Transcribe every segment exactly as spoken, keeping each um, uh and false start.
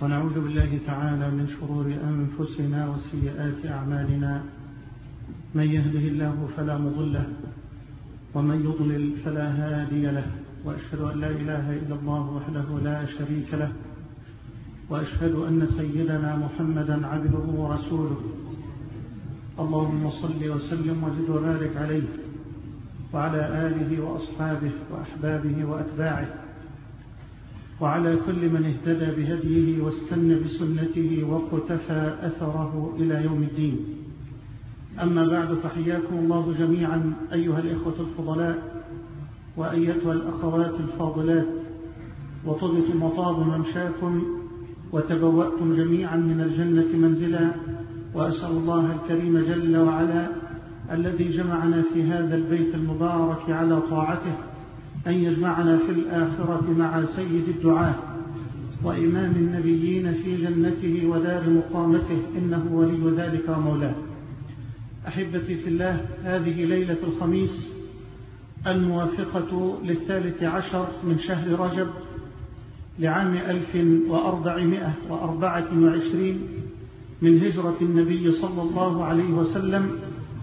ونعوذ بالله تعالى من شرور أنفسنا وسيئات أعمالنا، من يهده الله فلا مضل له ومن يضلل فلا هادي له، وأشهد أن لا إله إلا الله وحده لا شريك له، وأشهد أن سيدنا محمدا عبده ورسوله. اللهم صل وسلم وزد وبارك عليه وعلى آله وأصحابه وأحبابه وأتباعه وعلى كل من اهتدى بهديه واستنى بسنته واقتفى أثره إلى يوم الدين. أما بعد، فحياكم الله جميعا أيها الإخوة الفضلاء وأيتها الأخوات الفاضلات، وطبتم وطاب ممشاكم وتبوأتم جميعا من الجنة منزلا، وأسأل الله الكريم جل وعلا الذي جمعنا في هذا البيت المبارك على طاعته أن يجمعنا في الآخرة مع سيد الدعاة وإمام النبيين في جنته ودار مقامته، إنه ولي ذلك ومولاه. أحبتي في الله، هذه ليلة الخميس الموافقة للثالث عشر من شهر رجب لعام ألف وأربعمائة وأربعة وعشرين من هجرة النبي صلى الله عليه وسلم،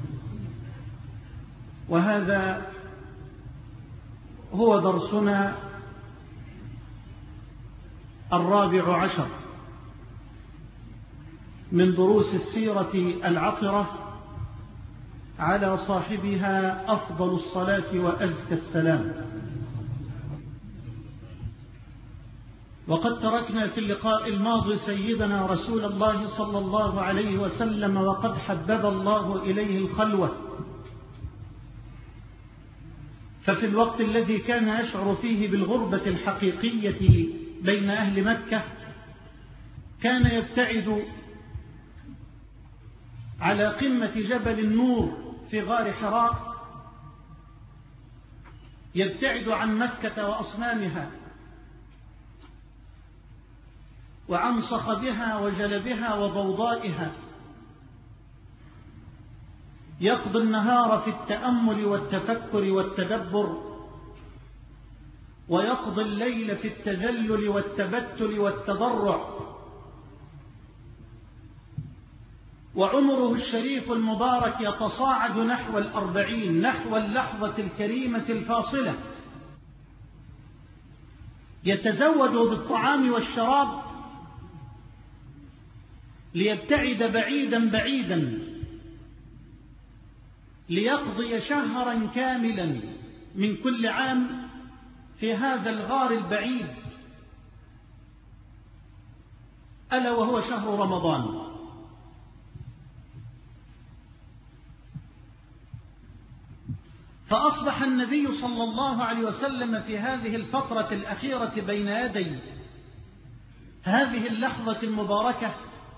وهذا هو درسنا الرابع عشر من دروس السيرة العطرة على صاحبها أفضل الصلاة وأزكى السلام. وقد تركنا في اللقاء الماضي سيدنا رسول الله صلى الله عليه وسلم وقد حبب الله إليه الخلوة، ففي الوقت الذي كان يشعر فيه بالغربة الحقيقية بين أهل مكة كان يبتعد على قمة جبل النور في غار حراء، يبتعد عن مكة وأصنامها وعن صخبها وجلبها وضوضائها، يقضي النهار في التأمل والتفكر والتدبر، ويقضي الليل في التذلل والتبتل والتضرع، وعمره الشريف المبارك يتصاعد نحو الأربعين، نحو اللحظة الكريمة الفاصلة، يتزود بالطعام والشراب ليبتعد بعيدا بعيدا، ليقضي شهرا كاملا من كل عام في هذا الغار البعيد، ألا وهو شهر رمضان. فأصبح النبي صلى الله عليه وسلم في هذه الفترة الأخيرة بين يدي هذه اللحظة المباركة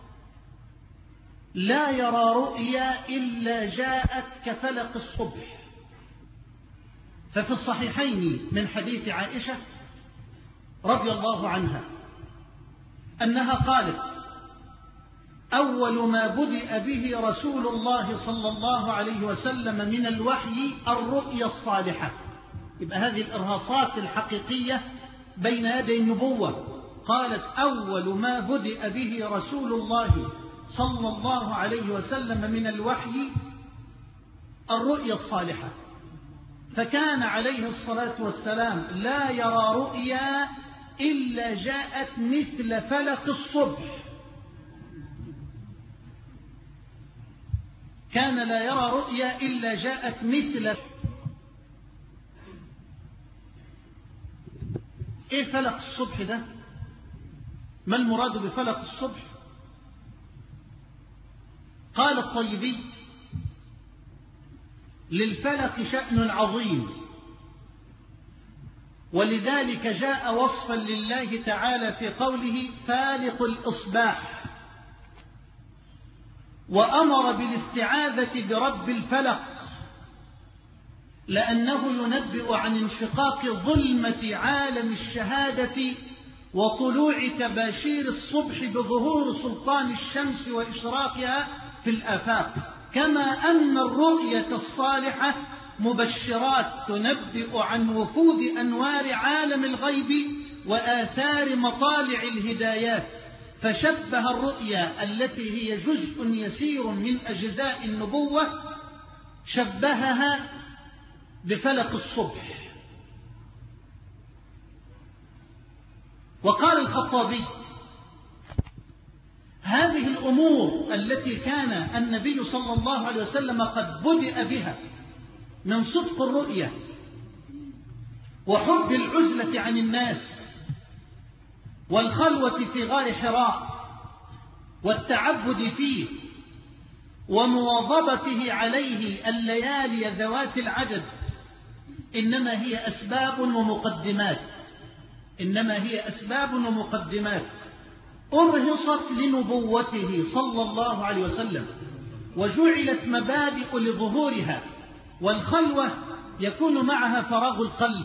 لا يرى رؤيا إلا جاءت كفلق الصبح. ففي الصحيحين من حديث عائشة رضي الله عنها أنها قالت: أول ما بدأ به رسول الله صلى الله عليه وسلم من الوحي الرؤيا الصالحة. يبقى هذه الإرهاصات الحقيقية بين يدي النبوة. قالت: أول ما بدأ به رسول الله صلى الله عليه وسلم من الوحي الرؤيا الصالحة. فكان عليه الصلاة والسلام لا يرى رؤيا إلا جاءت مثل فلق الصبح. كان لا يرى رؤيا إلا جاءت مثل. إيه فلق الصبح ده؟ ما المراد بفلق الصبح؟ قال الطيبي: للفلق شأن عظيم، ولذلك جاء وصفا لله تعالى في قوله: فالق الإصباح، وأمر بالاستعاذة برب الفلق، لأنه ينبئ عن انشقاق ظلمة عالم الشهادة وطلوع تباشير الصبح بظهور سلطان الشمس وإشراقها في الآفاق، كما أن الرؤية الصالحة مبشرات تنبئ عن وفود أنوار عالم الغيب وآثار مطالع الهدايات، فشبه الرؤيا التي هي جزء يسير من أجزاء النبوة شبهها بفلق الصبح. وقال الخطابي: هذه الأمور التي كان النبي صلى الله عليه وسلم قد بدأ بها من صدق الرؤيا وحب العزلة عن الناس والخلوة في غار حراء والتعبد فيه ومواظبته عليه الليالي ذوات العدد، إنما هي أسباب ومقدمات إنما هي أسباب ومقدمات أرهصت لنبوته صلى الله عليه وسلم وجعلت مبادئ لظهورها. والخلوة يكون معها فراغ القلب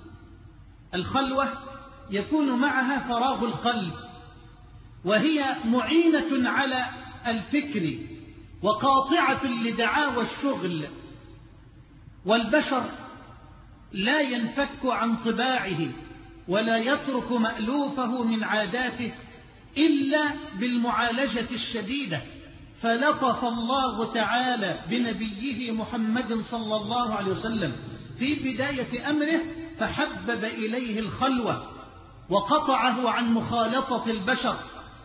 الخلوة يكون معها فراغ القلب وهي معينة على الفكر وقاطعة لدعاوى الشغل. والبشر لا ينفك عن طباعه ولا يترك مألوفه من عاداته إلا بالمعالجة الشديدة. فلطف الله تعالى بنبيه محمد صلى الله عليه وسلم في بداية أمره فحبب إليه الخلوة وقطعه عن مخالطة البشر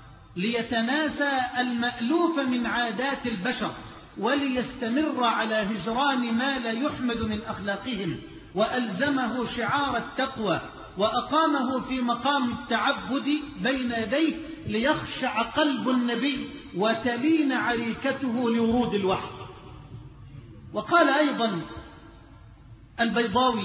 ليتناسى المألوف من عادات البشر وليستمر على هجران ما لا يحمد من أخلاقهم، وألزمه شعار التقوى وأقامه في مقام التعبد بين يديه ليخشع قلب النبي وتلين عريكته لورود الوحي. وقال أيضا البيضاوي: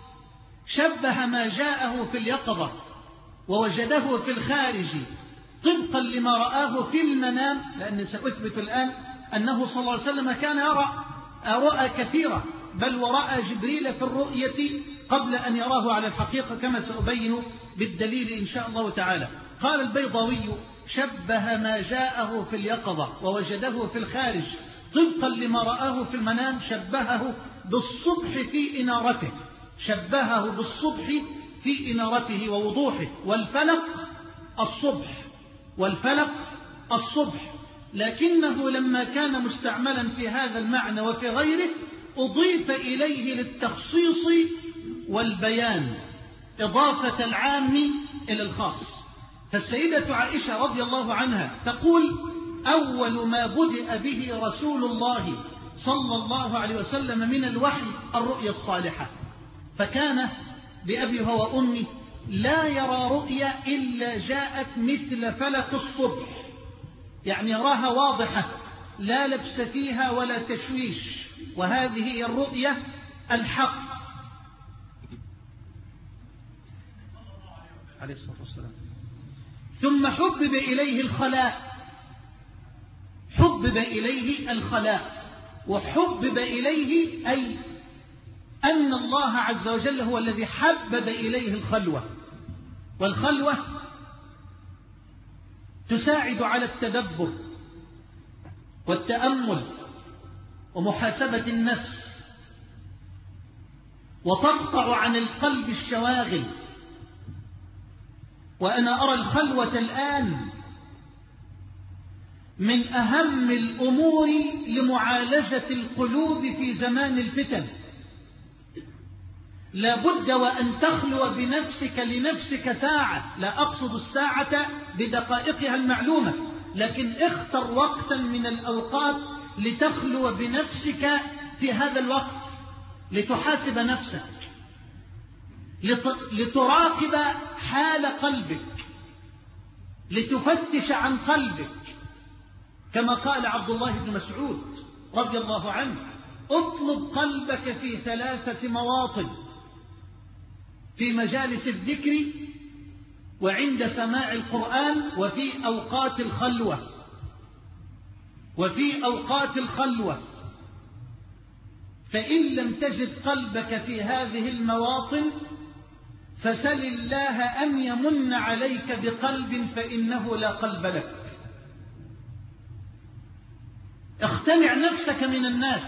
شبه ما جاءه في اليقظة ووجده في الخارج طبقا لما رآه في المنام، لأني سأثبت الآن أنه صلى الله عليه وسلم كان يرى رؤى كثيرة، بل ورأى جبريل في الرؤية قبل أن يراه على الحقيقة كما سأبين بالدليل إن شاء الله تعالى. قال البيضاوي: شبه ما جاءه في اليقظة ووجده في الخارج طبقا لما رآه في المنام شبهه بالصبح في إنارته شبهه بالصبح في إنارته ووضوحه. والفلق الصبح والفلق الصبح لكنه لما كان مستعملا في هذا المعنى وفي غيره أضيف إليه للتخصيص والبيان إضافة العام إلى الخاص. فالسيدة عائشة رضي الله عنها تقول: أول ما بدأ به رسول الله صلى الله عليه وسلم من الوحي الرؤيا الصالحة، فكان بأبي هو أمي لا يرى رؤيا إلا جاءت مثل فلق الصبح، يعني يراها واضحة لا لبس فيها ولا تشويش، وهذه هي الرؤيا الحق عليه الصلاة والسلام. ثم حبب إليه الخلاء حبب إليه الخلاء وحبب إليه أي أن الله عز وجل هو الذي حبب إليه الخلوة. والخلوة تساعد على التدبر والتأمل ومحاسبة النفس، وتقطع عن القلب الشواغل. وأنا أرى الخلوة الآن من أهم الأمور لمعالجة القلوب في زمان الفتن. لا بد وأن تخلو بنفسك لنفسك ساعة، لا أقصد الساعة بدقائقها المعلومة، لكن اختر وقتا من الأوقات لتخلو بنفسك في هذا الوقت لتحاسب نفسك، لتراقب حال قلبك، لتفتش عن قلبك، كما قال عبد الله بن مسعود رضي الله عنه: اطلب قلبك في ثلاثة مواطن: في مجالس الذكر وعند سماع القرآن وفي أوقات الخلوة وفي أوقات الخلوة فإن لم تجد قلبك في هذه المواطن فسل الله أن يمن عليك بقلب فإنه لا قلب لك. اختنع نفسك من الناس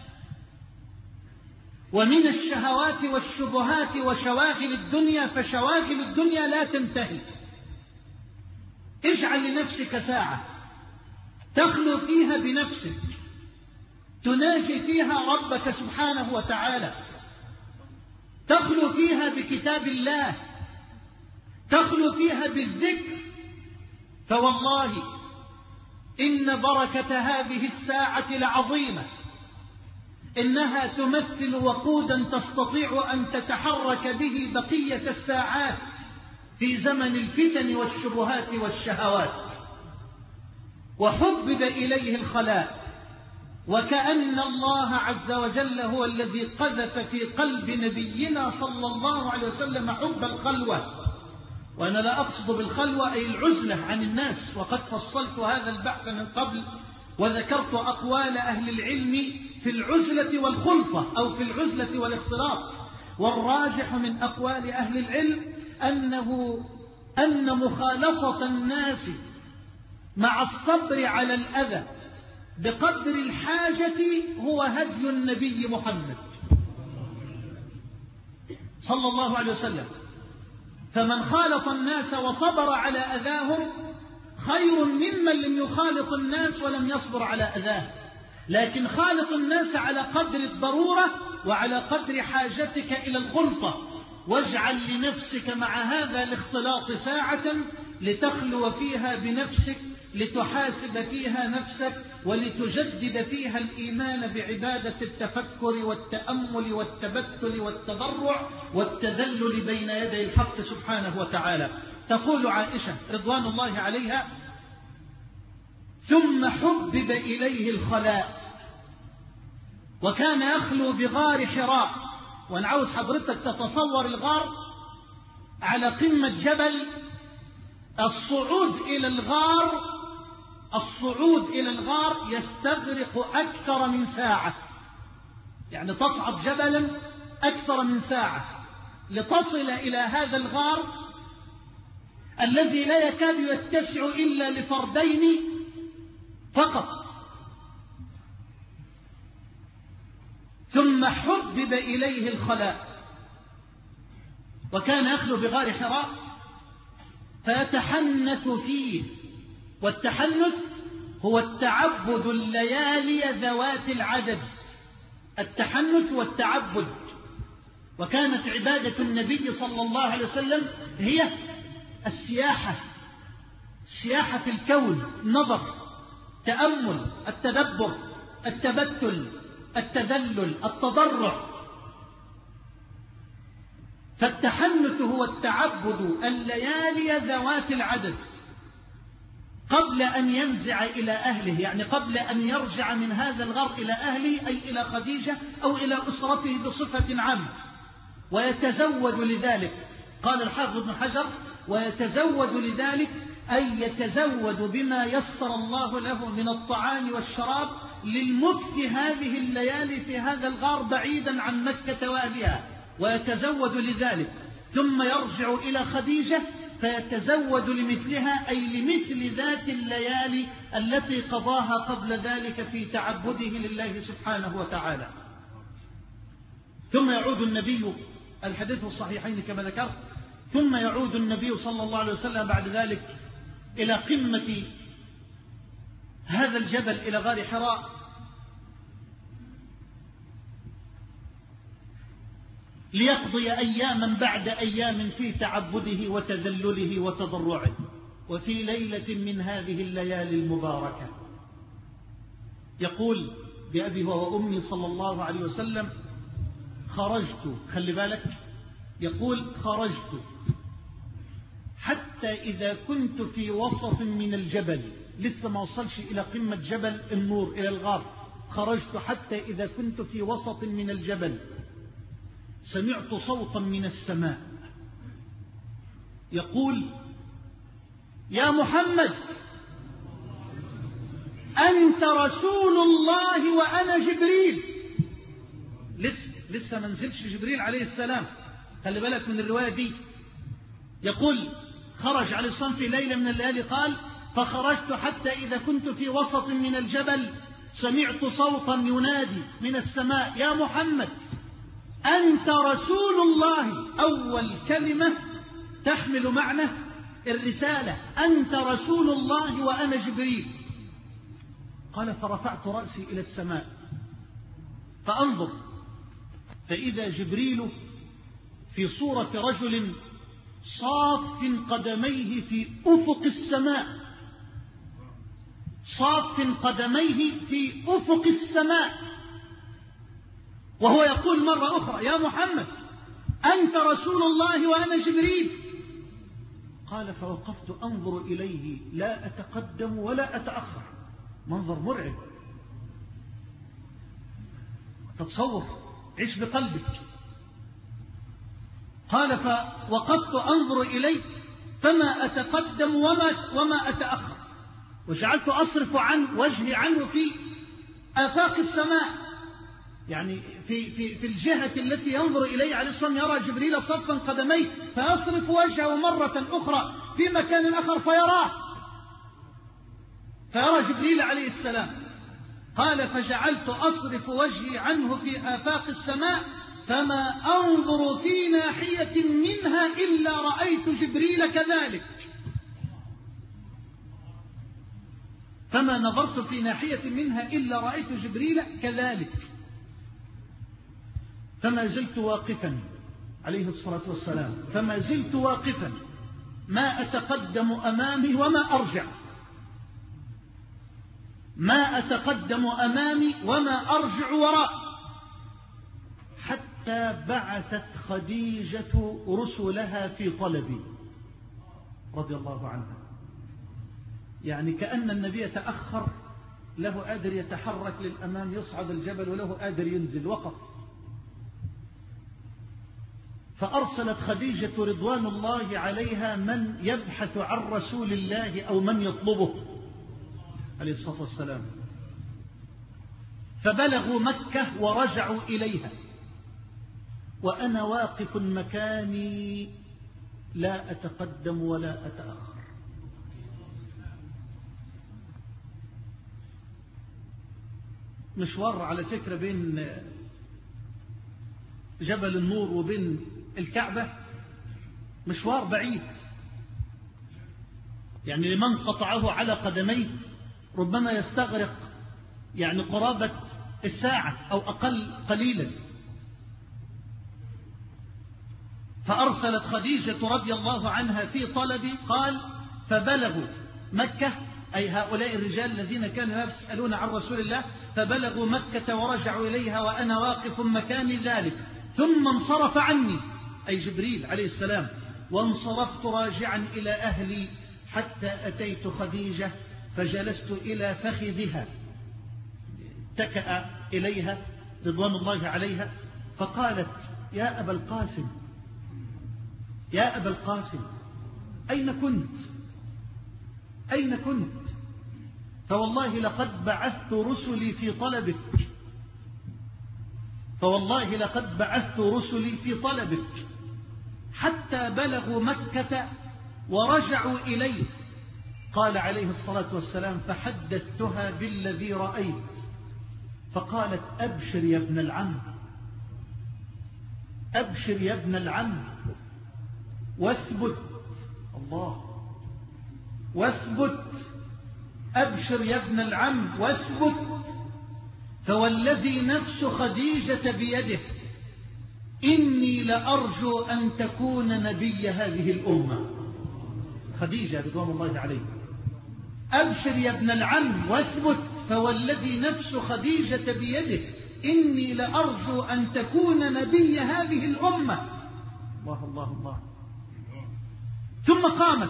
ومن الشهوات والشبهات وشواغل الدنيا، فشواغل الدنيا لا تنتهي. اجعل لنفسك ساعة تخلو فيها بنفسك، تناجي فيها ربك سبحانه وتعالى، تخلو فيها بكتاب الله، تخلو فيها بالذكر. فوالله إن بركة هذه الساعة لعظيمة، إنها تمثل وقودا تستطيع أن تتحرك به بقية الساعات في زمن الفتن والشبهات والشهوات. وحبب إليه الخلاء، وكأن الله عز وجل هو الذي قذف في قلب نبينا صلى الله عليه وسلم حب الخلوة. وأنا لا أقصد بالخلوة أي العزلة عن الناس، وقد فصلت هذا البحث من قبل وذكرت أقوال أهل العلم في العزلة والخلطة أو في العزلة والاختلاط. والراجح من أقوال أهل العلم أنه أن مخالطة الناس مع الصبر على الأذى بقدر الحاجة هو هدي النبي محمد صلى الله عليه وسلم. فمن خالط الناس وصبر على أذاهم خير ممن لم يخالط الناس ولم يصبر على أذاه. لكن خالط الناس على قدر الضرورة وعلى قدر حاجتك إلى الخلطة، واجعل لنفسك مع هذا الاختلاط ساعة لتخلو فيها بنفسك، لتحاسب فيها نفسك، ولتجدد فيها الإيمان بعبادة التفكر والتأمل والتبتل والتضرع والتذلل بين يدي الحق سبحانه وتعالى. تقول عائشة رضوان الله عليها: ثم حبب إليه الخلاء وكان يخلو بغار حراء. وأنا عاوز حضرتك تتصور الغار على قمة جبل، الصعود إلى الغار الصعود إلى الغار يستغرق أكثر من ساعة، يعني تصعد جبلا أكثر من ساعة لتصل إلى هذا الغار الذي لا يكاد يتسع إلا لفردين فقط. ثم حبب إليه الخلاء وكان يخلو بغار حراء فيتحنث فيه. والتحنث هو التعبد الليالي ذوات العدد، التحنث والتعبد. وكانت عبادة النبي صلى الله عليه وسلم هي السياحة، السياحة في الكون، النظر، التأمل، التدبر، التبتل، التذلل، التضرع. فالتحنث هو التعبد الليالي ذوات العدد قبل أن ينزع إلى أهله، يعني قبل أن يرجع من هذا الغار إلى أهله، أي إلى خديجة أو إلى أسرته بصفة عامة. ويتزود لذلك، قال الحافظ ابن حجر: ويتزود لذلك أي يتزود بما يسر الله له من الطعام والشراب للمكث هذه الليالي في هذا الغار بعيدا عن مكة وأهلها. ويتزود لذلك ثم يرجع إلى خديجة فيتزود لمثلها، أي لمثل ذات الليالي التي قضاها قبل ذلك في تعبده لله سبحانه وتعالى. ثم يعود النبي، الحديث في الصحيحين كما ذكرت، ثم يعود النبي صلى الله عليه وسلم بعد ذلك إلى قمة هذا الجبل، إلى غار حراء، ليقضي أياما بعد أيام في تعبده وتذلله وتضرعه. وفي ليلة من هذه الليالي المباركة يقول بأبي وأمي صلى الله عليه وسلم: خرجت، خلي بالك، يقول: خرجت حتى إذا كنت في وسط من الجبل، لسه ما وصلش إلى قمة جبل النور إلى الغار، خرجت حتى إذا كنت في وسط من الجبل سمعت صوتا من السماء يقول: يا محمد أنت رسول الله وأنا جبريل. لسه لسه ما نزلش جبريل عليه السلام، خلي بالك من الرواية دي. يقول: خرج عليه الصلاة في ليلة من الليالي، قال: فخرجت حتى إذا كنت في وسط من الجبل سمعت صوتا ينادي من السماء: يا محمد أنت رسول الله. أول كلمة تحمل معنى الرسالة أنت رسول الله وأنا جبريل. قال فرفعت رأسي إلى السماء فأنظر فإذا جبريل في صورة رجل صاف قدميه في أفق السماء، صاف قدميه في أفق السماء، وهو يقول مرة أخرى يا محمد أنت رسول الله وأنا جبريل. قال فوقفت أنظر إليه لا أتقدم ولا أتأخر، منظر مرعب. تتصور، عيش بقلبك. قال فوقفت أنظر إليه فما أتقدم وما, وما أتأخر، وجعلت أصرف عن وجهي عنه في آفاق السماء، يعني في, في, في الجهة التي ينظر إليه عليه الصلاة والسلام يرى جبريل صفا قدميه، فيصرف وجهه مرة أخرى في مكان آخر فيراه، فيرى جبريل عليه السلام. قال فجعلت أصرف وجهي عنه في آفاق السماء فما أنظر في ناحية منها إلا رأيت جبريل كذلك، فما نظرت في ناحية منها إلا رأيت جبريل كذلك. فما زلت واقفا عليه الصلاة والسلام، فما زلت واقفا ما أتقدم أمامي وما أرجع، ما أتقدم أمامي وما أرجع وراء، حتى بعثت خديجة رسلها في طلبي رضي الله عنها. يعني كأن النبي تأخر، له قادر يتحرك للأمام يصعد الجبل وله قادر ينزل، وقف. فأرسلت خديجة رضوان الله عليها من يبحث عن رسول الله أو من يطلبه عليه الصلاة والسلام، فبلغوا مكة ورجعوا إليها وأنا واقف مكاني لا أتقدم ولا أتأخر. مشوار على فكرة بين جبل النور وبين الكعبة مشوار بعيد، يعني لمن قطعه على قدميه ربما يستغرق يعني قرابة الساعة أو أقل قليلا. فأرسلت خديجة رضي الله عنها في طلبي، قال فبلغوا مكة، أي هؤلاء الرجال الذين كانوا يسألون عن رسول الله، فبلغوا مكة ورجعوا إليها وأنا واقف مكان ذلك، ثم انصرف عني أي جبريل عليه السلام، وانصرفت راجعا إلى أهلي حتى أتيت خديجة فجلست إلى فخذها، اتكأ إليها رضوان الله عليها، فقالت يا أبا القاسم يا أبا القاسم أين كنت أين كنت فوالله لقد بعثت رسلي في طلبك فوالله لقد بعثت رسلي في طلبك حتى بلغوا مكة ورجعوا إليه. قال عليه الصلاة والسلام فحدثتها بالذي رأيت، فقالت أبشر يا ابن العم أبشر يا ابن العم واثبت، الله واثبت، أبشر يا ابن العم واثبت، فوالذي نفس خديجة بيده إني لأرجو أن تكون نبي هذه الأمة. خديجة رضوان الله عليها، أبشر يا ابن العم واثبت، فوالذي نفس خديجة بيده إني لأرجو أن تكون نبي هذه الأمة. الله الله الله. ثم قامت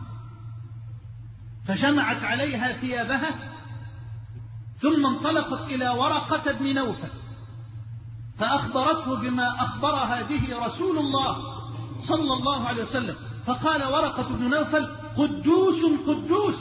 فجمعت عليها ثيابها، ثم انطلقت إلى ورقة بن نوفل فأخبرته بما أخبرها به رسول الله صلى الله عليه وسلم، فقال ورقة بن نوفل قدوس قدوس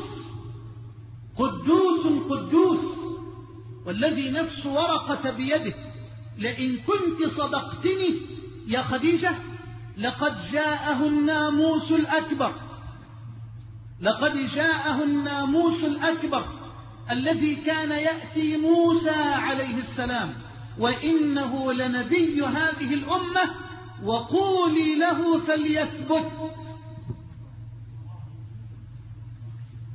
قدوس قدوس والذي نفس ورقة بيده لئن كنت صدقتني يا خديجة لقد جاءه الناموس الأكبر لقد جاءه الناموس الأكبر الذي كان يأتي موسى عليه السلام، وإنه لنبي هذه الأمة، وقولي له فليثبت.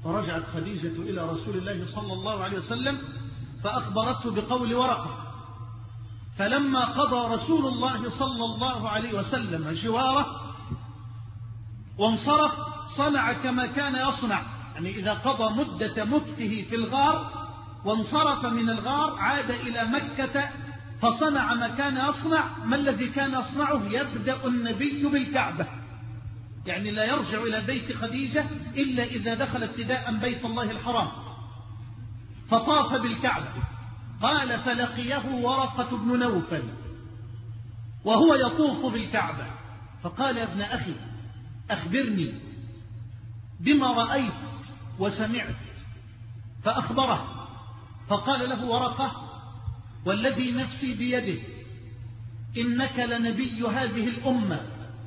فرجعت خديجة إلى رسول الله صلى الله عليه وسلم فأخبرته بقول ورقة. فلما قضى رسول الله صلى الله عليه وسلم جواره وانصرف صنع كما كان يصنع، يعني إذا قضى مدة مكثه في الغار وانصرف من الغار عاد إلى مكة فصنع ما كان يصنع. ما الذي كان يصنعه؟ يبدأ النبي بالكعبة، يعني لا يرجع إلى بيت خديجة إلا إذا دخل ابتداء بيت الله الحرام، فطاف بالكعبة. قال فلقيه ورقة بن نوفل وهو يطوف بالكعبة فقال يا ابن أخي أخبرني بما رأيت وسمعت، فأخبره. فقال له ورقة والذي نفسي بيده إنك لنبي هذه الأمة،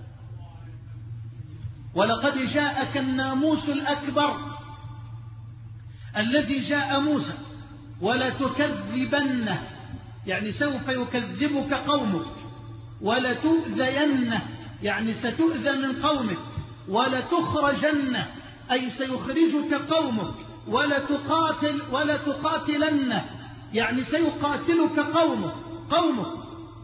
ولقد جاءك الناموس الأكبر الذي جاء موسى ولا تكذبنه، يعني سوف يكذبك قومك، ولا تؤذينه يعني ستؤذى من قومك، ولا تخرجنه أي سيخرجك قومك، ولا تقاتل ولا تقاتلنه يعني سيقاتلك قومك قومك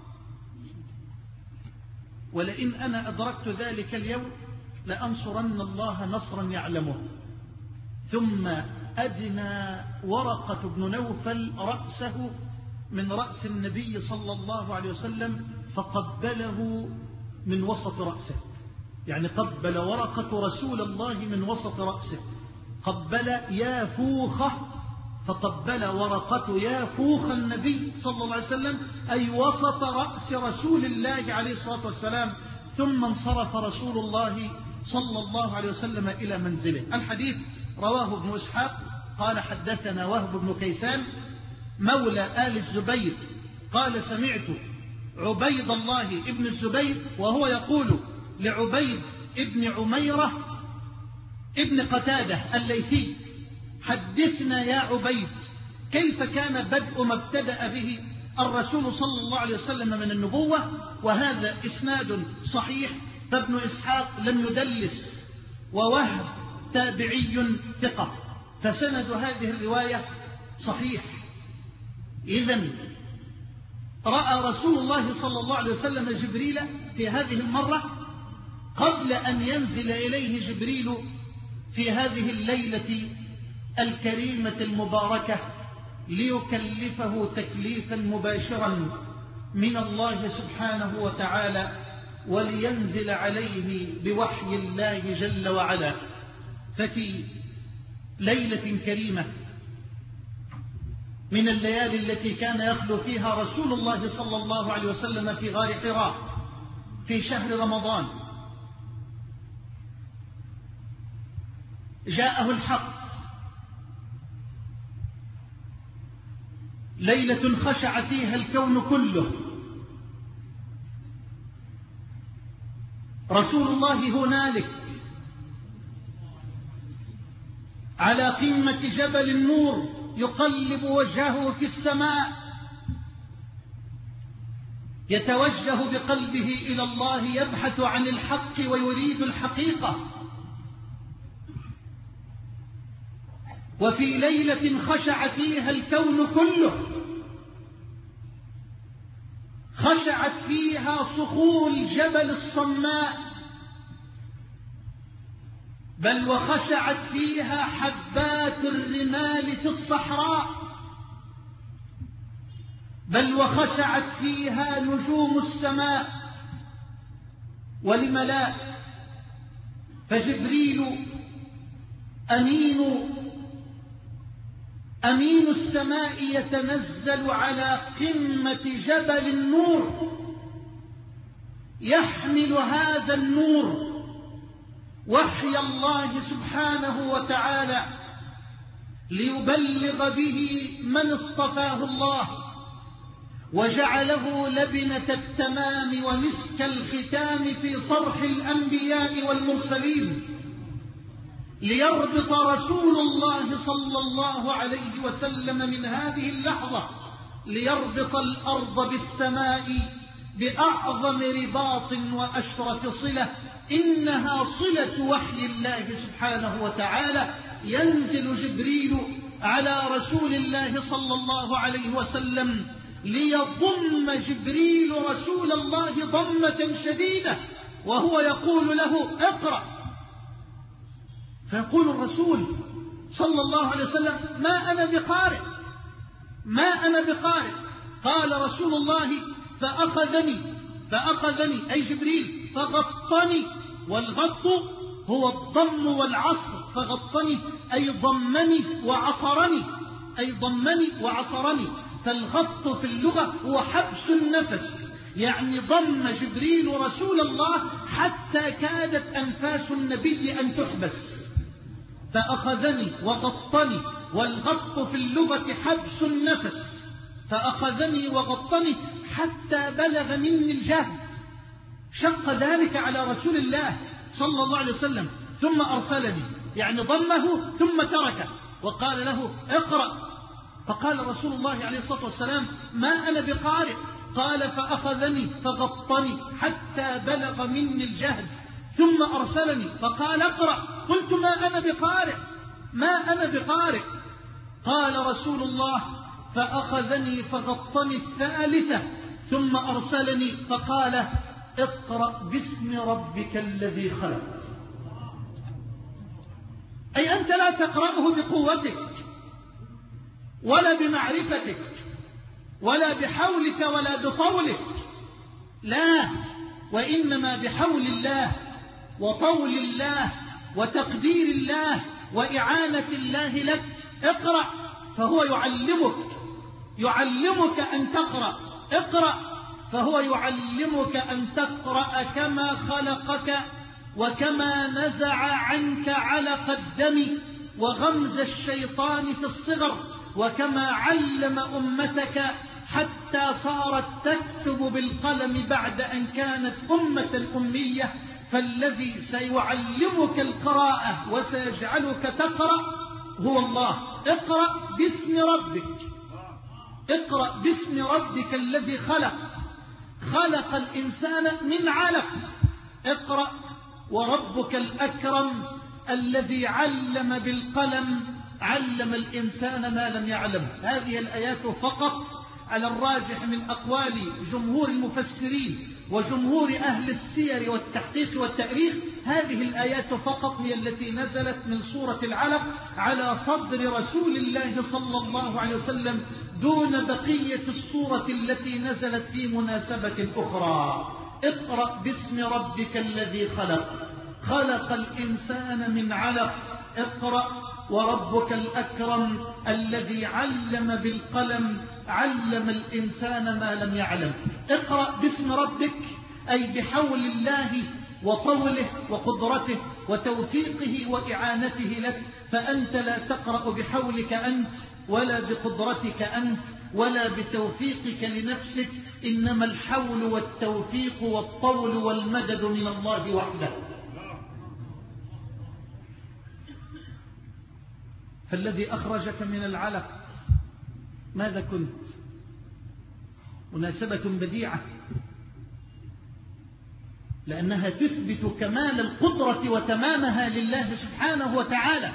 ولئن أنا أدركت ذلك اليوم لأنصرن الله نصرا يعلمه. ثم أدنى ورقة بن نوفل رأسه من رأس النبي صلى الله عليه وسلم فقبله من وسط رأسه، يعني قبل ورقة رسول الله من وسط رأسه، قبل يافوخه، فقبل ورقة يافوخ النبي صلى الله عليه وسلم أي وسط رأس رسول الله عليه الصلاة والسلام. ثم انصرف رسول الله صلى الله عليه وسلم إلى منزله. الحديث رواه ابن إسحاق قال حدثنا وهب بن كيسان مولى آل الزبير قال سمعت عبيد الله ابن الزبير وهو يقول لعبيد ابن عميرة ابن قتادة الليثي حدثنا يا عبيد كيف كان بدء ما ابتدأ به الرسول صلى الله عليه وسلم من النبوة. وهذا إسناد صحيح، فابن إسحاق لم يدلس ووهب تابعي ثقة، فسند هذه الرواية صحيح. إذن رأى رسول الله صلى الله عليه وسلم جبريل في هذه المرة قبل أن ينزل إليه جبريل في هذه الليلة الكريمة المباركة ليكلفه تكليفا مباشرا من الله سبحانه وتعالى ولينزل عليه بوحي الله جل وعلا. ففي ليلة كريمة من الليالي التي كان يخلو فيها رسول الله صلى الله عليه وسلم في غار حراء في شهر رمضان جاءه الحق، ليلة خشع فيها الكون كله. رسول الله هنالك على قمة جبل النور يقلب وجهه في السماء يتوجه بقلبه إلى الله يبحث عن الحق ويريد الحقيقة. وفي ليلة خشع فيها الكون كله، خشعت فيها صخور جبل الصماء، بل وخشعت فيها حبات الرمال في الصحراء، بل وخشعت فيها نجوم السماء. ولم لا؟ فجبريل أمين أمين السماء يتنزل على قمة جبل النور يحمل هذا النور وحي الله سبحانه وتعالى ليبلغ به من اصطفاه الله وجعله لبنة التمام ومسك الختام في صرح الأنبياء والمرسلين، ليربط رسول الله صلى الله عليه وسلم من هذه اللحظة، ليربط الأرض بالسماء بأعظم رباط وأشرف صلة، إنها صلة وحي الله سبحانه وتعالى ينزل جبريل على رسول الله صلى الله عليه وسلم ليضم جبريل رسول الله ضمة شديدة وهو يقول له اقرأ، فيقول الرسول صلى الله عليه وسلم ما أنا بقارئ ما أنا بقارئ. قال رسول الله فأخذني فأخذني أي جبريل فغطني، والغط هو الضم والعصر، فغطني أي ضمني وعصرني أي ضمني وعصرني. فالغط في اللغة هو حبس النفس، يعني ضم جبريل رسول الله حتى كادت أنفاس النبي أن تحبس. فأخذني وغطني، والغط في اللغة حبس النفس، فأخذني وغطني حتى بلغ مني الجهد. شق ذلك على رسول الله صلى الله عليه وسلم، ثم أرسلني، يعني ضمه ثم تركه وقال له اقرأ. فقال رسول الله عليه الصلاة والسلام ما أنا بقارئ. قال فأخذني فغطني حتى بلغ مني الجهد ثم أرسلني فقال اقرأ. قلت ما أنا بقارئ ما أنا بقارئ. قال رسول الله فأخذني فغطني الثالثة ثم أرسلني فقال اقرأ باسم ربك الذي خلق. أي أنت لا تقرأه بقوتك ولا بمعرفتك ولا بحولك ولا بطولك، لا، وإنما بحول الله وطول الله وتقدير الله وإعانة الله لك. اقرأ، فهو يعلمك يعلمك أن تقرأ. اقرأ، فهو يعلمك أن تقرأ كما خلقك وكما نزع عنك علق الدم وغمز الشيطان في الصغر، وكما علم أمتك حتى صارت تكتب بالقلم بعد أن كانت أمة أمية. فالذي سيعلمك القراءة وسيجعلك تقرأ هو الله. اقرأ باسم ربك اقرأ باسم ربك الذي خلق خلق الإنسان من علق. اقرأ وربك الأكرم الذي علم بالقلم علم الإنسان ما لم يعلم. هذه الآيات فقط على الراجح من أقوال جمهور المفسرين وجمهور أهل السير والتحقيق والتأريخ، هذه الآيات فقط هي التي نزلت من سورة العلق على صدر رسول الله صلى الله عليه وسلم دون بقية السورة التي نزلت في مناسبة أخرى. اقرأ باسم ربك الذي خلق خلق الإنسان من علق. اقرأ وربك الأكرم الذي علم بالقلم علم الإنسان ما لم يعلم. اقرأ باسم ربك أي بحول الله وطوله وقدرته وتوفيقه وإعانته لك، فأنت لا تقرأ بحولك أنت ولا بقدرتك أنت ولا بتوفيقك لنفسك، إنما الحول والتوفيق والطول والمدد من الله وحده. فالذي أخرجك من العلق ماذا كنت؟ مناسبة بديعة، لأنها تثبت كمال القدرة وتمامها لله سبحانه وتعالى.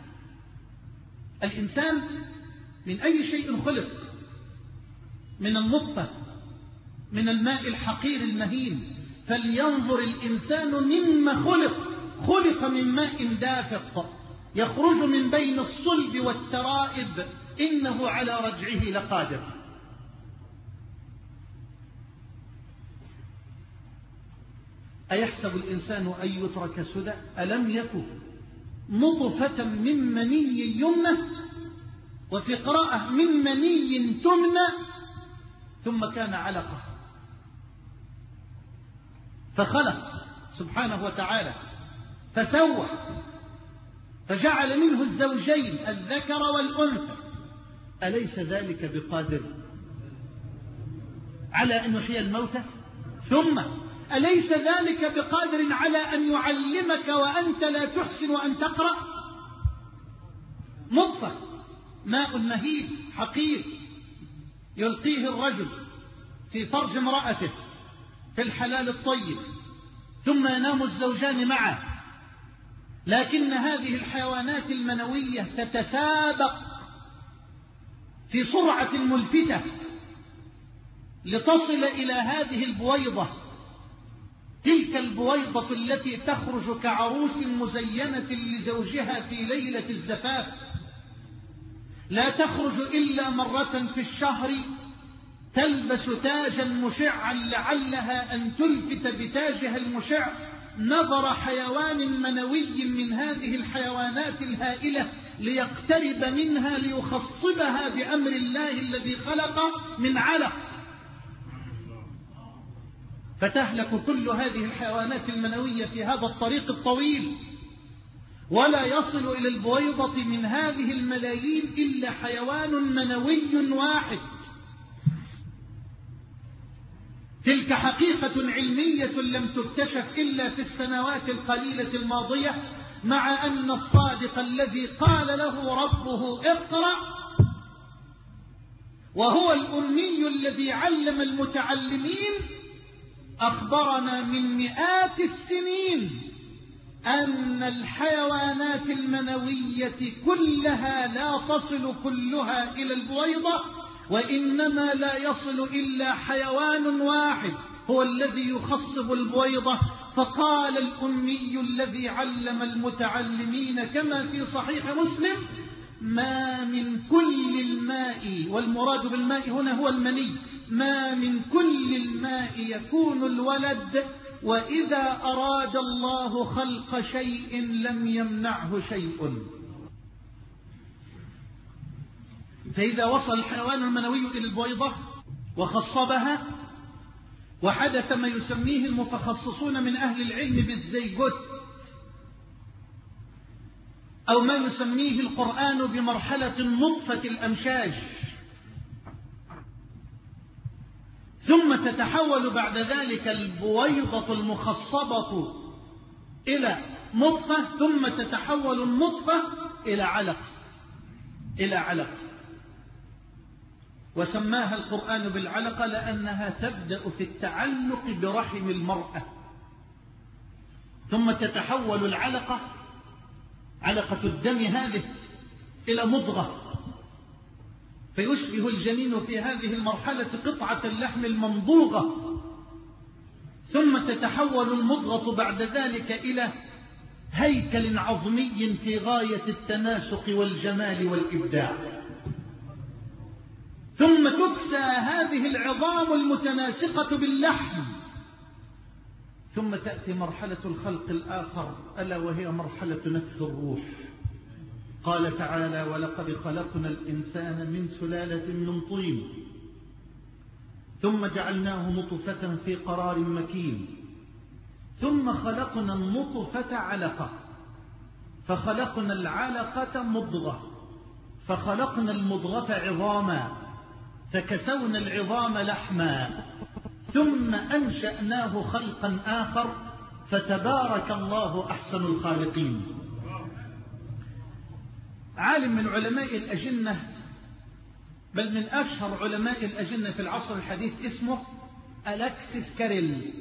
الإنسان من أي شيء خلق؟ من النطفة، من الماء الحقير المهين. فلينظر الإنسان مما خلق. خلق من ماء دافق يخرج من بين الصلب والترائب، إنه على رجعه لقادر. أيحسب الإنسان أن يترك سدى؟ ألم يكن نطفة من مني يمنى، وفي قراءة من مني تمنى، ثم كان علقة فخلق سبحانه وتعالى فسوى فجعل منه الزوجين الذكر والأنثى. أليس ذلك بقادر على أن يحيي الموتى؟ ثم أليس ذلك بقادر على أن يعلمك وأنت لا تحسن أن تقرأ؟ نطفة ماء مهين حقير يلقيه الرجل في فرج امرأته في الحلال الطيب، ثم ينام الزوجان معه، لكن هذه الحيوانات المنوية تتسابق في سرعة ملفتة لتصل إلى هذه البويضة، تلك البويضة التي تخرج كعروس مزينة لزوجها في ليلة الزفاف، لا تخرج إلا مرة في الشهر، تلبس تاجا مشعا لعلها أن تلفت بتاجها المشع نظر حيوان منوي من هذه الحيوانات الهائلة ليقترب منها ليخصبها بأمر الله الذي خلق من علق، فتهلك كل هذه الحيوانات المنوية في هذا الطريق الطويل، ولا يصل إلى البويضة من هذه الملايين إلا حيوان منوي واحد. تلك حقيقة علمية لم تكتشف إلا في السنوات القليلة الماضية، مع أن الصادق الذي قال له ربه اقرأ وهو الأمي الذي علم المتعلمين أخبرنا من مئات السنين أن الحيوانات المنوية كلها لا تصل كلها إلى البويضة، وإنما لا يصل إلا حيوان واحد هو الذي يخصب البويضة. فقال الأمي الذي علم المتعلمين كما في صحيح مسلم: ما من كل الماء، والمراد بالماء هنا هو المني، ما من كل الماء يكون الولد، وإذا أراد الله خلق شيء لم يمنعه شيء. فإذا وصل الحيوان المنوي إلى البويضة وخصبها وحدث ما يسميه المتخصصون من أهل العلم بالزيجوت، أو ما يسميه القرآن بمرحلة نطفة الأمشاج، ثم تتحول بعد ذلك البويضة المخصبة إلى نطفة، ثم تتحول النطفة إلى علق إلى علق وسماها القرآن بالعلقة لأنها تبدأ في التعلق برحم المرأة، ثم تتحول العلقة علقة الدم هذه إلى مضغة، فيشبه الجنين في هذه المرحلة قطعة اللحم الممضوغة، ثم تتحول المضغة بعد ذلك إلى هيكل عظمي في غاية التناسق والجمال والإبداع، ثم تكسى هذه العظام المتناسقة باللحم، ثم تأتي مرحلة الخلق الآخر ألا وهي مرحلة نفخ الروح. قال تعالى: ولقد خلقنا الإنسان من سلالة من طين ثم جعلناه نطفة في قرار مكين ثم خلقنا النطفة علقة فخلقنا العلقة مضغة فخلقنا المضغة عظاما فكسونا العظام لحما ثم أنشأناه خلقا آخر فتبارك الله أحسن الخالقين. عالم من علماء الأجنة، بل من أشهر علماء الأجنة في العصر الحديث، اسمه ألكسيس كاريل،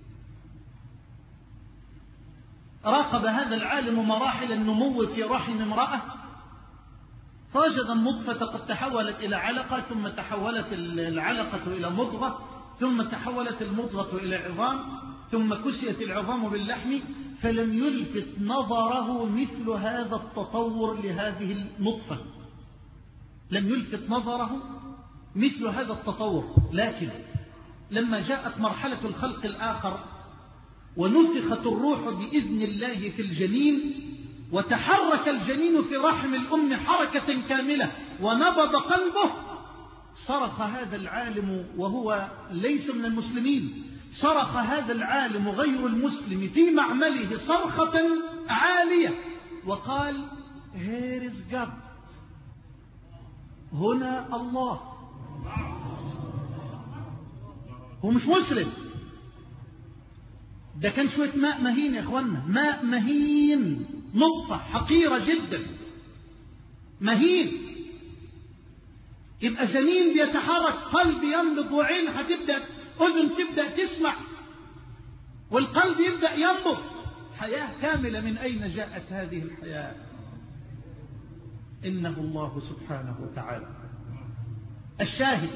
راقب هذا العالم مراحل النمو في رحم امرأة، فوجد النطفة قد تحولت إلى علقة، ثم تحولت العلقة إلى مضغة، ثم تحولت المضغة إلى عظام، ثم كسيت العظام باللحم، فلم يلفت نظره مثل هذا التطور لهذه النطفة، لم يلفت نظره مثل هذا التطور. لكن لما جاءت مرحلة الخلق الآخر ونفخت الروح بإذن الله في الجنين وتحرك الجنين في رحم الأم حركة كاملة ونبض قلبه، صرخ هذا العالم وهو ليس من المسلمين، صرخ هذا العالم غير المسلم في معمله صرخة عالية وقال: Here is God، هنا الله. هو مش مسلم، ده كان شوية ماء مهين يا اخوانا، ماء مهين، نطفة حقيرة جدا مهين، يبقى جنين بيتحرك، قلب ينبض وعين هتبدأ، أذن تبدأ تسمع، والقلب يبدأ ينبض، حياة كاملة. من أين جاءت هذه الحياة؟ إنه الله سبحانه وتعالى. الشاهد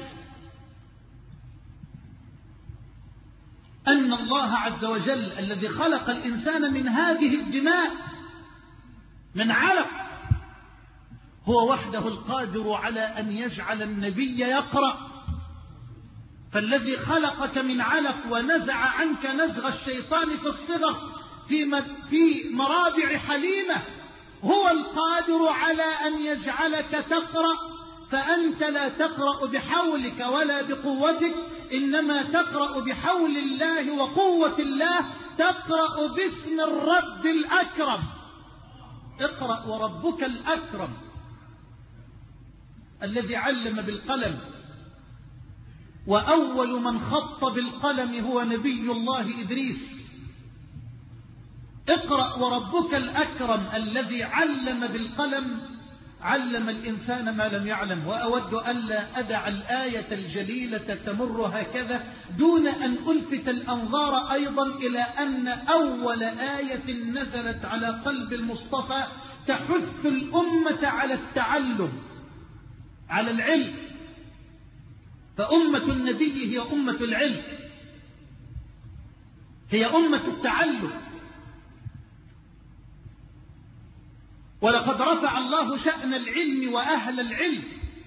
أن الله عز وجل الذي خلق الإنسان من هذه الدماء من علق هو وحده القادر على أن يجعل النبي يقرأ. فالذي خلقك من علق ونزع عنك نزغ الشيطان في الصغر في مرابع حليمة هو القادر على أن يجعلك تقرأ. فأنت لا تقرأ بحولك ولا بقوتك، إنما تقرأ بحول الله وقوة الله. تقرأ باسم الرب الأكرم. اقرأ وربك الأكرم الذي علم بالقلم، وأول من خط بالقلم هو نبي الله إدريس. اقرأ وربك الأكرم الذي علم بالقلم، علم الإنسان ما لم يعلم. وأود ألا أدع الآية الجليلة تمر هكذا دون أن ألفت الأنظار أيضا إلى أن أول آية نزلت على قلب المصطفى تحث الأمة على التعلم، على العلم. فأمة النبي هي أمة العلم، هي أمة التعلم. ولقد رفع الله شأن العلم وأهل العلم،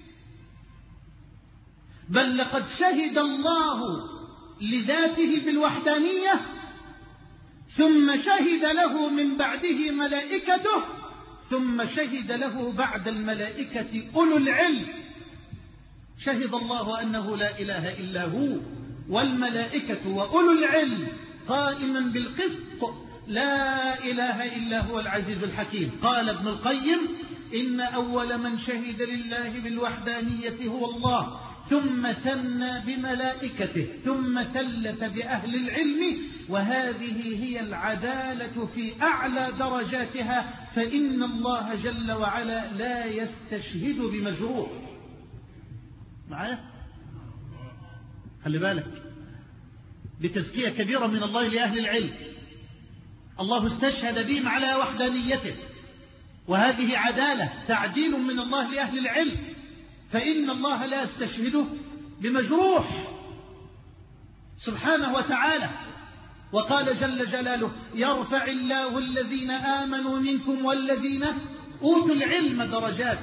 بل لقد شهد الله لذاته بالوحدانية، ثم شهد له من بعده ملائكته، ثم شهد له بعد الملائكة أولو العلم. شهد الله أنه لا إله إلا هو والملائكة وأولو العلم قائما بالقسط لا إله إلا هو العزيز الحكيم. قال ابن القيم: إن أول من شهد لله بالوحدانية هو الله، ثم ثنى بملائكته، ثم ثلث بأهل العلم، وهذه هي العدالة في أعلى درجاتها. فإن الله جل وعلا لا يستشهد بمجروح. معايا؟ خلي بالك، بتزكية كبيرة من الله لأهل العلم. الله استشهد بهم على وحدانيته، وهذه عدالة، تعديل من الله لأهل العلم. فإن الله لا يستشهده بمجروح سبحانه وتعالى. وقال جل جلاله: يرفع الله الذين آمنوا منكم والذين أوتوا العلم درجات.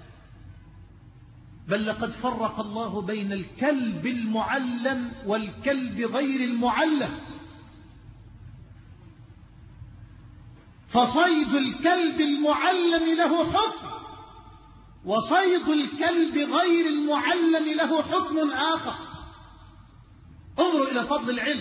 بل لقد فرق الله بين الكلب المعلم والكلب غير المعلم. فصيد الكلب المعلم له حكم، وصيد الكلب غير المعلم له حكم آخر. انظروا إلى فضل العلم.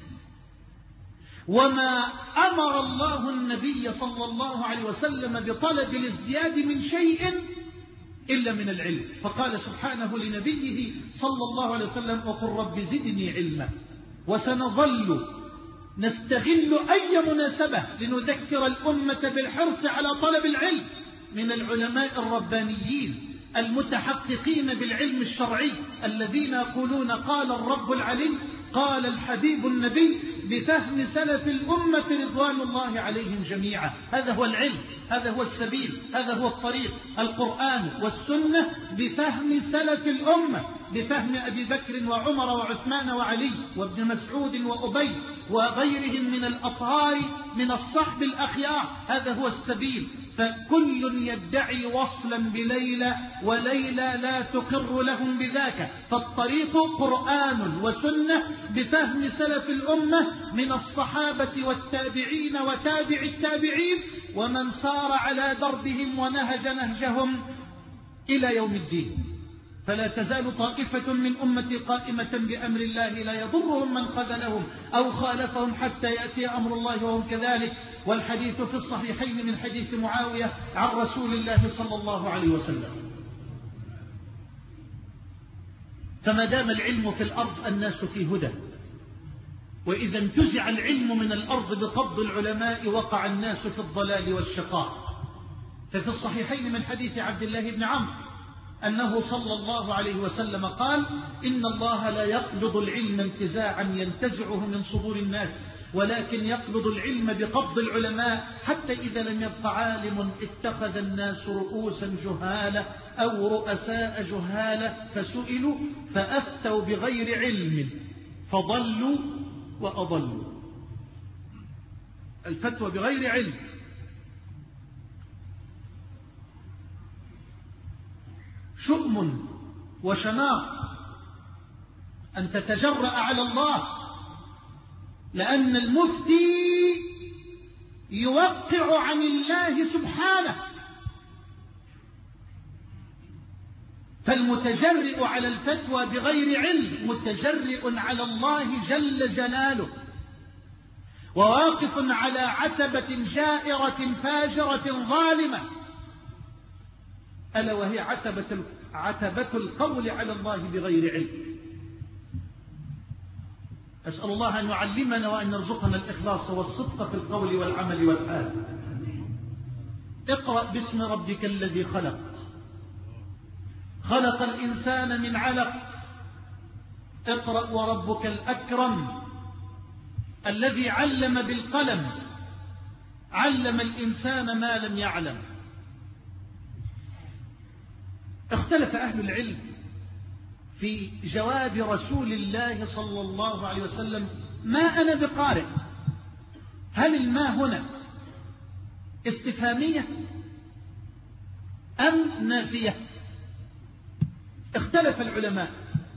وما أمر الله النبي صلى الله عليه وسلم بطلب الازدياد من شيء إلا من العلم. فقال سبحانه لنبيه صلى الله عليه وسلم: وقل رب زدني علما. وسنظل نستغل أي مناسبة لنذكر الأمة بالحرص على طلب العلم من العلماء الربانيين المتحققين بالعلم الشرعي، الذين يقولون: قال الرب العلي، قال الحبيب النبي، بفهم سلف الأمة رضوان الله عليهم جميعا. هذا هو العلم، هذا هو السبيل، هذا هو الطريق، القرآن والسنة بفهم سلف الأمة، بفهم أبي بكر وعمر وعثمان وعلي وابن مسعود وأبي وغيرهم من الأطهار من الصحب الأخيار. هذا هو السبيل. فكل يدعي وصلا بليلى، وليلى لا تقر لهم بذاك. فالطريق قرآن وسنة بفهم سلف الأمة من الصحابة والتابعين وتابع التابعين ومن سار على دربهم ونهج نهجهم إلى يوم الدين. فلا تزال طائفة من أمتي قائمة بأمر الله لا يضرهم من خذلهم أو خالفهم حتى يأتي أمر الله وهم كذلك. والحديث في الصحيحين من حديث معاوية عن رسول الله صلى الله عليه وسلم. فما دام العلم في الأرض الناس في هدى، وإذا انتزع العلم من الأرض بقبض العلماء وقع الناس في الضلال والشقاء. ففي الصحيحين من حديث عبد الله بن عمرو أنه صلى الله عليه وسلم قال: إن الله لا يقبض العلم انتزاعا ينتزعه من صدور الناس، ولكن يقبض العلم بقبض العلماء، حتى إذا لم يبق عالم اتخذ الناس رؤوسا جهالة أو رؤساء جهالة فسئلوا فأفتوا بغير علم فضلوا وأضلوا. الفتوى بغير علم. شؤم وشناق أن تتجرأ على الله، لأن المفتي يوقع عن الله سبحانه، فالمتجرئ على الفتوى بغير علم متجرئ على الله جل جلاله، وواقف على عتبة جائرة فاجرة ظالمة، ألا وهي عتبة عتبة القول على الله بغير علم. أسأل الله أن يعلمنا وأن يرزقنا الإخلاص والصدق في القول والعمل والحال. اقرأ باسم ربك الذي خلق، خلق الإنسان من علق. اقرأ وربك الأكرم الذي علم بالقلم، علم الإنسان ما لم يعلم. اختلف أهل العلم في جواب رسول الله صلى الله عليه وسلم ما أنا بقارئ. هل الماء هنا استفهامية أم نافية؟ اختلف العلماء،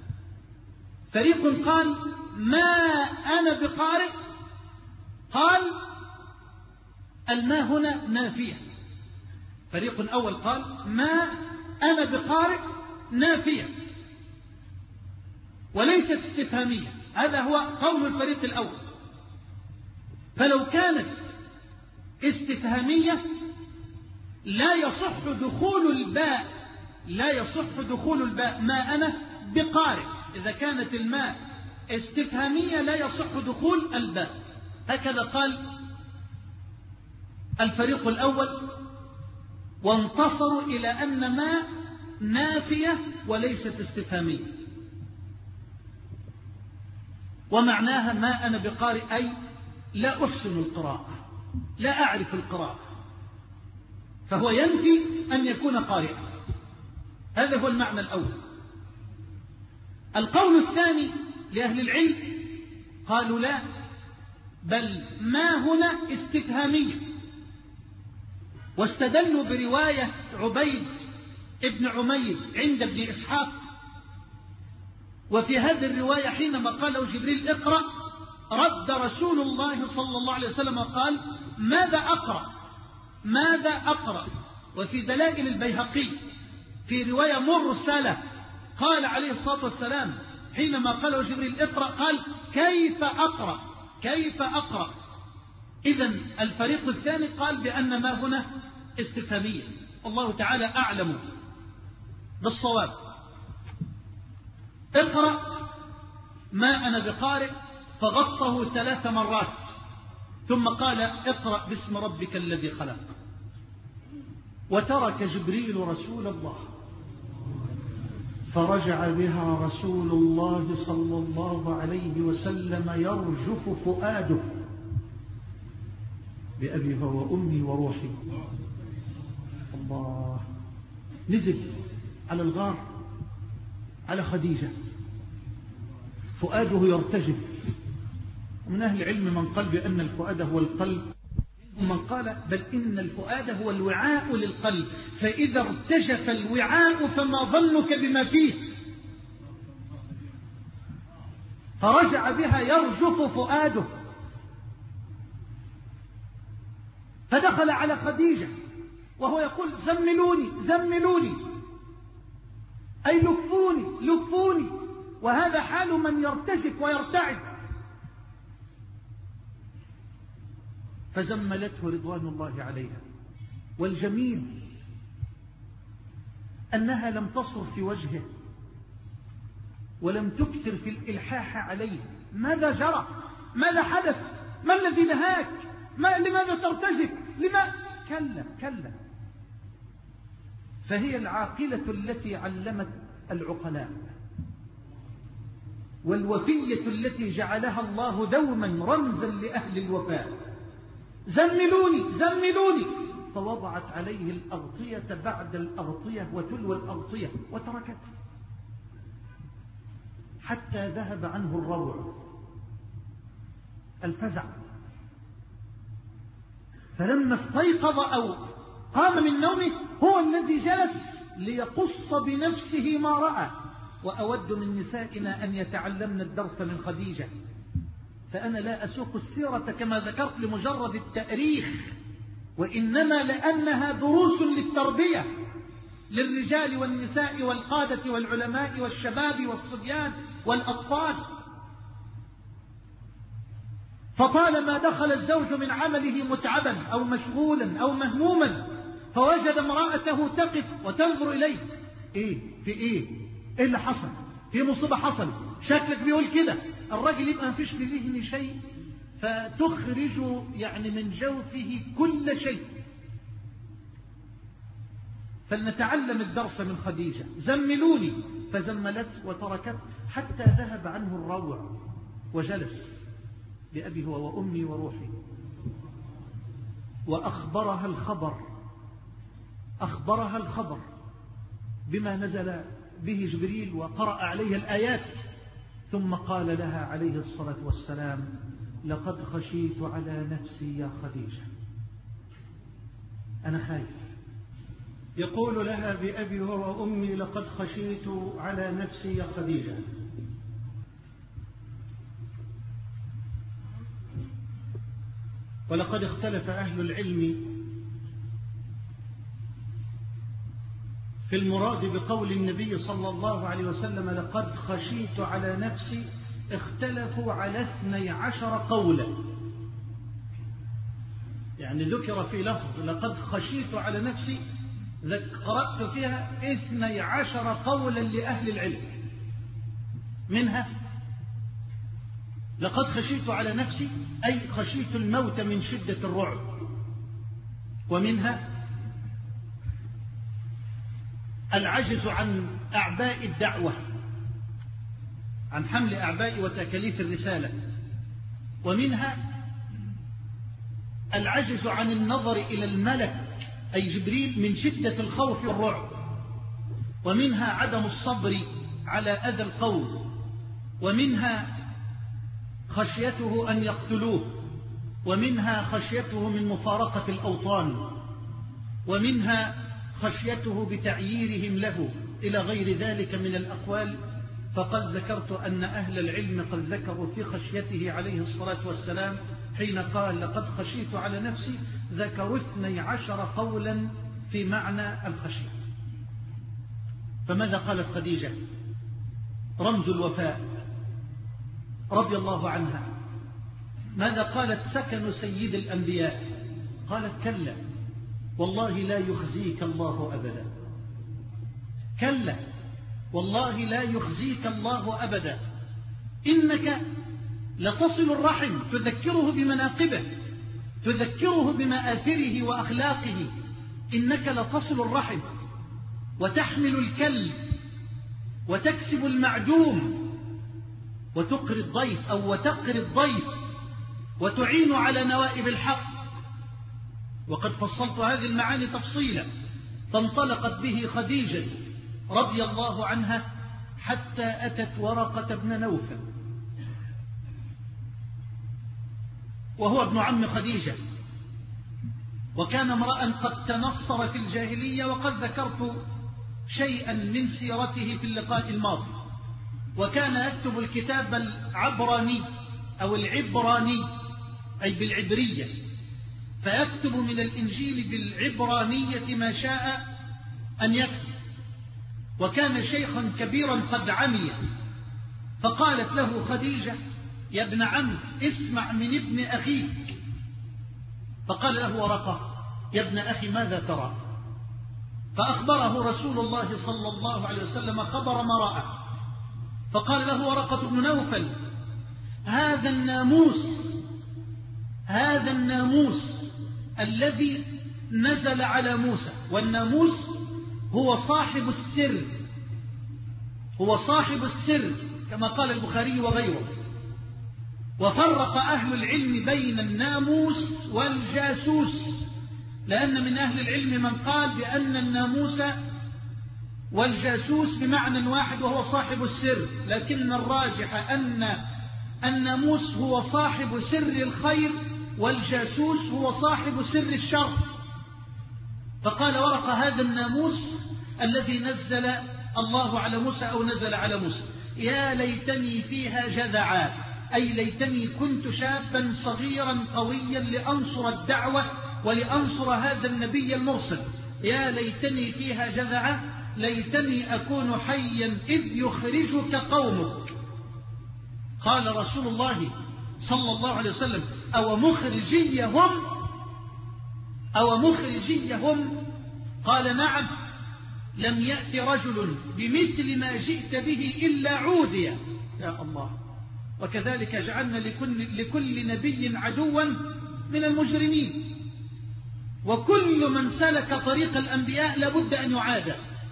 فريق قال ما أنا بقارئ، قال الماء هنا نافية. فريق أول قال ما أنا بقارئ نافية وليست استفهامية. هذا هو قول الفريق الأول. فلو كانت استفهامية لا يصح دخول الباء، لا يصح دخول الباء ما أنا بقارئ. إذا كانت الماء استفهامية لا يصح دخول الباء. هكذا قال الفريق الأول، وانتصروا إلى أن ما نافية وليست استفهامية، ومعناها ما أنا بقارئ أي لا أحسن القراءة، لا أعرف القراءة، فهو ينفي أن يكون قارئا. هذا هو المعنى الأول. القول الثاني لأهل العلم قالوا لا، بل ما هنا استفهامية، واستدلوا برواية عبيد ابن عمير عند ابن إسحاق. وفي هذه الرواية حينما قاله جبريل اقرأ، رد رسول الله صلى الله عليه وسلم قال ماذا أقرأ ماذا أقرأ. وفي دلائل البيهقي في رواية مرسلة قال عليه الصلاة والسلام حينما قاله جبريل اقرأ قال كيف أقرأ كيف أقرأ. إذن الفريق الثاني قال بأن ما هنا استفهامية. الله تعالى أعلم بالصواب. اقرأ ما أنا بقارئ، فغطه ثلاث مرات، ثم قال اقرأ باسم ربك الذي خلق. وترك جبريل رسول الله، فرجع بها رسول الله صلى الله عليه وسلم يرجف فؤاده بأبي وأمي وروحي. الله. نزل على الغار على خديجة، فؤاده يرتجف. ومن أهل العلم من قال بأن الفؤاد هو القلب، ومن قال بل إن الفؤاد هو الوعاء للقلب، فإذا ارتجف الوعاء فما ظنك بما فيه. فرجع بها يرجف فؤاده، فدخل على خديجة وهو يقول زملوني زملوني أي لفوني لفوني، وهذا حال من يرتجف ويرتعد. فزملته رضوان الله عليها. والجميل أنها لم تصر في وجهه ولم تكثر في الإلحاح عليه. ماذا جرى؟ ماذا حدث؟ ما الذي نهاك؟ ما لماذا ترتجف؟ لما؟ كلا كلا. فهي العاقلة التي علمت العقلاء، والوفية التي جعلها الله دوما رمزا لأهل الوفاء. زملوني زملوني، فوضعت عليه الأغطية بعد الأغطية وتلو الأغطية وتركته حتى ذهب عنه الروع الفزع. فلما استيقظ أو قام من نومه هو الذي جلس ليقص بنفسه ما رأى. وأود من نسائنا أن يتعلمن الدرس من خديجة، فأنا لا أسوق السيرة كما ذكرت لمجرد التأريخ، وإنما لأنها دروس للتربية للرجال والنساء والقادة والعلماء والشباب والصبيان والأطفال. فطالما دخل الزوج من عمله متعبا أو مشغولا أو مهموما فوجد امرأته تقف وتنظر إليه، إيه في إيه إيه اللي حصل؟ في مصيبة حصل، شكلك بيقول كده. الرجل يبقى مفيش في ذهنه شيء، فتخرج يعني من جوفه كل شيء. فلنتعلم الدرس من خديجة. زملوني، فزملت وتركت حتى ذهب عنه الروع وجلس بأبي هو وأمي وروحي، وأخبرها الخبر أخبرها الخبر بما نزل به جبريل وقرأ عليها الآيات. ثم قال لها عليه الصلاة والسلام: لقد خشيت على نفسي يا خديجة، أنا خايف. يقول لها بأبي هو وأمي: لقد خشيت على نفسي يا خديجة. ولقد اختلف أهل العلم في المراد بقول النبي صلى الله عليه وسلم لقد خشيت على نفسي. اختلفوا على اثني عشر قولا، يعني ذكر في لفظ لقد خشيت على نفسي قرأت فيها اثني عشر قولا لأهل العلم. منها لقد خشيت على نفسي أي خشيت الموت من شدة الرعب. ومنها العجز عن أعباء الدعوة، عن حمل أعباء وتكاليف الرسالة. ومنها العجز عن النظر إلى الملك أي جبريل من شدة الخوف والرعب. ومنها عدم الصبر على أذى القوم. ومنها خشيته أن يقتلوه. ومنها خشيته من مفارقة الأوطان. ومنها خشيته بتعييرهم له، إلى غير ذلك من الأقوال. فقد ذكرت أن أهل العلم قد ذكروا في خشيته عليه الصلاة والسلام حين قال لقد خشيت على نفسي، ذكروا اثني عشر قولا في معنى الخشية. فماذا قالت خديجة رمز الوفاء رضي الله عنها؟ ماذا قالت سكن سيد الأنبياء؟ قالت كلا والله لا يخزيك الله أبدا. كلا والله لا يخزيك الله أبدا، إنك لتصل الرحم، تذكره بمناقبه، تذكره بمآثره وأخلاقه. إنك لتصل الرحم وتحمل الكلب وتكسب المعدوم وتقري الضيف أو وتقري الضيف وتعين على نوائب الحق. وقد فصلت هذه المعاني تفصيلا، فانطلقت به خديجة رضي الله عنها حتى أتت ورقة بن نوفل، وهو ابن عم خديجة، وكان امرأ قد تنصر في الجاهلية، وقد ذكرت شيئا من سيرته في اللقاء الماضي. وكان يكتب الكتاب العبراني أو العبراني أي بالعبرية، فيكتب من الإنجيل بالعبرانية ما شاء أن يكتب. وكان شيخا كبيرا قد عمي، فقالت له خديجة: يا ابن عم اسمع من ابن أخيك. فقال له ورقة: يا ابن أخي ماذا ترى؟ فأخبره رسول الله صلى الله عليه وسلم خبر ما رأى. فقال له ورقة بن نوفل: هذا الناموس هذا الناموس الذي نزل على موسى. والناموس هو صاحب السر هو صاحب السر كما قال البخاري وغيره. وفرق أهل العلم بين الناموس والجاسوس، لأن من أهل العلم من قال بأن الناموس والجاسوس بمعنى واحد وهو صاحب السر، لكن الراجح أن الناموس هو صاحب سر الخير والجاسوس هو صاحب سر الشر. فقال ورقة هذا الناموس الذي نزل الله على موسى أو نزل على موسى، يا ليتني فيها جذعا، أي ليتني كنت شابا صغيرا قويا لأنصر الدعوة ولأنصر هذا النبي المرسل، يا ليتني فيها جذعا، ليتني أكون حيا إذ يخرجك قومك. قال رسول الله صلى الله عليه وسلم أو مخرجيهم أو مخرجيهم؟ قال نعم، لم يأتي رجل بمثل ما جئت به إلا عودي. يا الله. وكذلك جعلنا لكل, لكل نبي عدوا من المجرمين، وكل من سلك طريق الأنبياء لابد أن يعاد،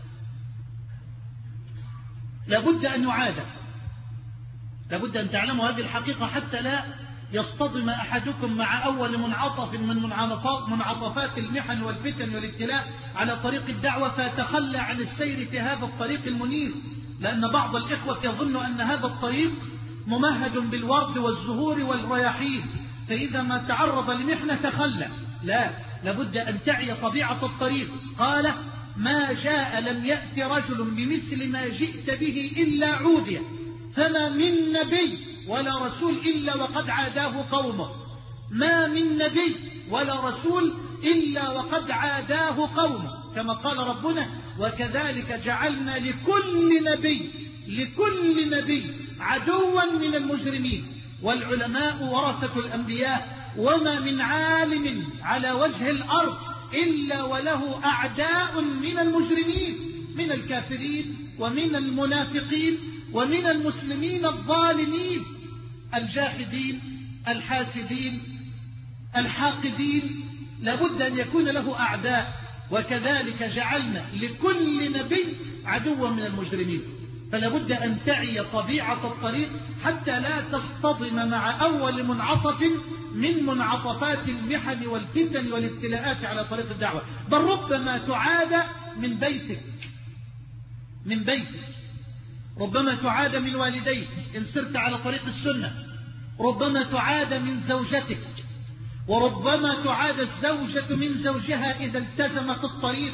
لابد أن يعاد. لابد أن تعلموا هذه الحقيقة حتى لا يصطدم أحدكم مع أول منعطف من منعطفات المحن والفتن والابتلاء على طريق الدعوة فيتخلى عن السير في هذا الطريق المنير، لأن بعض الإخوة يظن أن هذا الطريق ممهد بالورد والزهور والرياحين، فإذا ما تعرض لمحنة تخلى. لا، لابد أن تعي طبيعة الطريق. قال ما جاء لم يأتي رجل بمثل ما جئت به إلا عودي، فما من نبي ولا رسول إلا وقد عاداه قومه، ما من نبي ولا رسول إلا وقد عاداه قومه، كما قال ربنا وكذلك جعلنا لكل نبي لكل نبي عدوا من المجرمين. والعلماء ورثة الأنبياء، وما من عالم على وجه الأرض إلا وله أعداء من المجرمين، من الكافرين ومن المنافقين ومن المسلمين الظالمين الجاحدين الحاسدين الحاقدين، لابد أن يكون له أعداء. وكذلك جعلنا لكل نبي عدوا من المجرمين. فلابد أن تعي طبيعة الطريق حتى لا تصطدم مع أول منعطف من منعطفات المحن والفتن والابتلاءات على طريق الدعوة، بل ربما تعاد من بيتك من بيتك ربما تعاد من والديك إن سرت على طريق السنة، ربما تعاد من زوجتك، وربما تعاد الزوجة من زوجها إذا التزمت الطريق.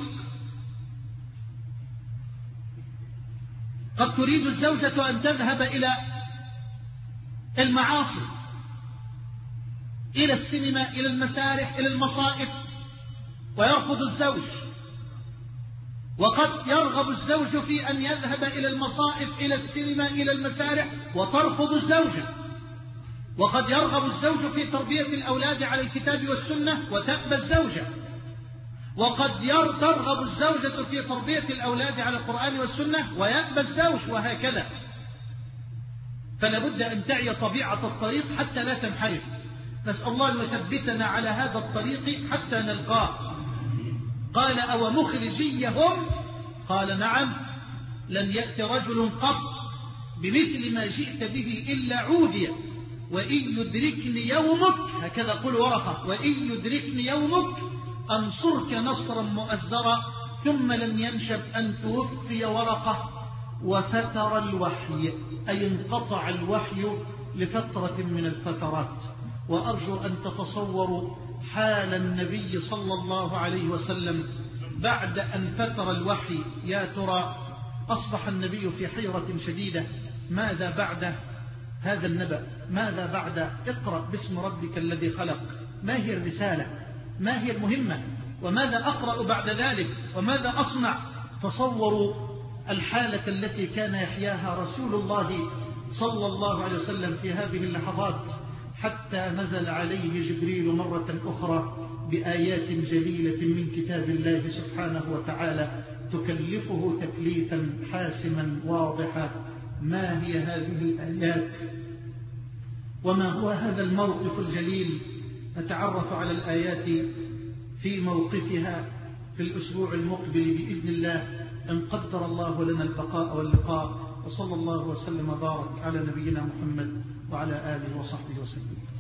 قد تريد الزوجة أن تذهب إلى المعاصي، إلى السينما، إلى المسارح، إلى المصائف، ويرفض الزوج. وقد يرغب الزوج في أن يذهب إلى المصائف، إلى السينما، إلى المسارح، وترفض الزوجة. وقد يرغب الزوج في تربية الأولاد على الكتاب والسنة وتأبى الزوجة. وقد ترغب الزوجة في تربية الأولاد على القرآن والسنة ويأبى الزوج، وهكذا. فلابد أن تعي طبيعة الطريق حتى لا تنحرف. نسأل الله أن يثبتنا على هذا الطريق حتى نلقاه. قال أو مخرجيهم؟ قال نعم، لم يأتي رجل قط بمثل ما جئت به إلا عودي، وإن يدركني يومك، هكذا قل ورقة، وإن يدركني يومك أنصرك نصرا مؤزرا. ثم لم ينشب أن توفي ورقة وفتر الوحي، أي انقطع الوحي لفترة من الفترات. وأرجو أن تتصوروا حال النبي صلى الله عليه وسلم بعد أن فتر الوحي. يا ترى أصبح النبي في حيرة شديدة، ماذا بعد هذا النبأ؟ ماذا بعد اقرأ باسم ربك الذي خلق؟ ما هي الرسالة؟ ما هي المهمة؟ وماذا أقرأ بعد ذلك؟ وماذا أصنع؟ تصوروا الحالة التي كان يحياها رسول الله صلى الله عليه وسلم في هذه اللحظات، حتى نزل عليه جبريل مرة أخرى بآيات جليلة من كتاب الله سبحانه وتعالى تكلفه تكليفا حاسما واضحا. ما هي هذه الآيات وما هو هذا الموقف الجليل؟ نتعرف على الآيات في موقفها في الأسبوع المقبل بإذن الله، إن قدر الله لنا البقاء واللقاء. وصلى الله وسلم وبارك على نبينا محمد وعلى آله وصحبه وسلم.